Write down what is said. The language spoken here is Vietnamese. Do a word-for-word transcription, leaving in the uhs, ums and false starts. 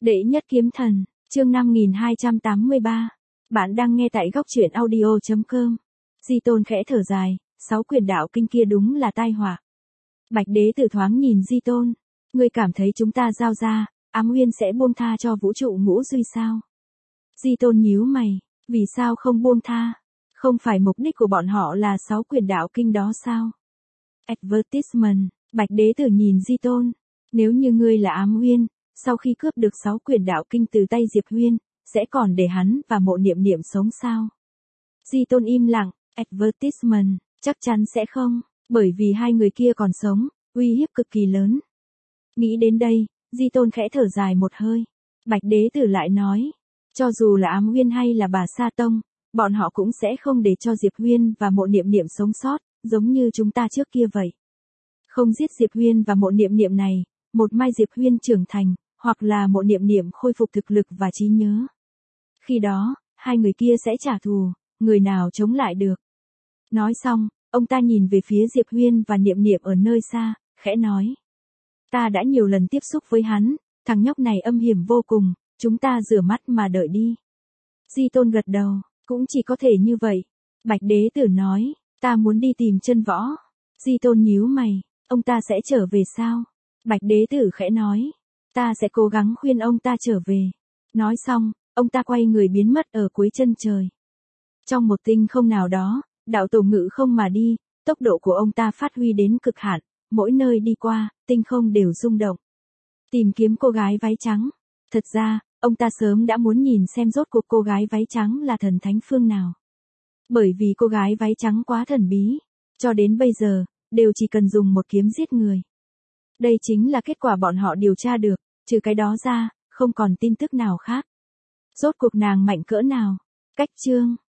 Đệ nhất kiếm thần, chương năm nghìn hai trăm tám mươi ba. Bạn đang nghe tại góc truyện audio chấm com. Di Tôn khẽ thở dài, sáu quyền đạo kinh kia đúng là tai họa. Bạch đế tử thoáng nhìn Di Tôn. Ngươi cảm thấy chúng ta giao ra, Ám Uyên sẽ buông tha cho vũ trụ ngũ duy sao? Di Tôn nhíu mày, vì sao không buông tha? Không phải mục đích của bọn họ là sáu quyền đạo kinh đó sao? Advertisement, Bạch đế tử nhìn Di Tôn. Nếu như ngươi là Ám Uyên, sau khi cướp được sáu quyền đạo kinh từ tay Diệp Huyên, sẽ còn để hắn và Mộ Niệm Niệm sống sao? Di Tôn im lặng, advertisement, chắc chắn sẽ không, bởi vì hai người kia còn sống, uy hiếp cực kỳ lớn. Nghĩ đến đây, Di Tôn khẽ thở dài một hơi. Bạch đế tử lại nói, cho dù là Ám Uyên hay là bà Sa Tông, bọn họ cũng sẽ không để cho Diệp Huyên và Mộ Niệm Niệm sống sót, giống như chúng ta trước kia vậy. Không giết Diệp Huyên và Mộ Niệm Niệm này, một mai Diệp Huyên trưởng thành, hoặc là Mộ Niệm Niệm khôi phục thực lực và trí nhớ. Khi đó, hai người kia sẽ trả thù, người nào chống lại được. Nói xong, ông ta nhìn về phía Diệp Huyên và Niệm Niệm ở nơi xa, khẽ nói. Ta đã nhiều lần tiếp xúc với hắn, thằng nhóc này âm hiểm vô cùng, chúng ta rửa mắt mà đợi đi. Di Tôn gật đầu, cũng chỉ có thể như vậy. Bạch đế tử nói, ta muốn đi tìm Chân Võ. Di Tôn nhíu mày, ông ta sẽ trở về sao? Bạch đế tử khẽ nói, ta sẽ cố gắng khuyên ông ta trở về. Nói xong, ông ta quay người biến mất ở cuối chân trời. Trong một tinh không nào đó, đạo tổ ngự không mà đi, tốc độ của ông ta phát huy đến cực hạn, mỗi nơi đi qua, tinh không đều rung động. Tìm kiếm cô gái váy trắng. Thật ra, ông ta sớm đã muốn nhìn xem rốt cuộc cô gái váy trắng là thần thánh phương nào. Bởi vì cô gái váy trắng quá thần bí, cho đến bây giờ, đều chỉ cần dùng một kiếm giết người. Đây chính là kết quả bọn họ điều tra được, trừ cái đó ra, không còn tin tức nào khác. Rốt cuộc nàng mạnh cỡ nào? Cách chương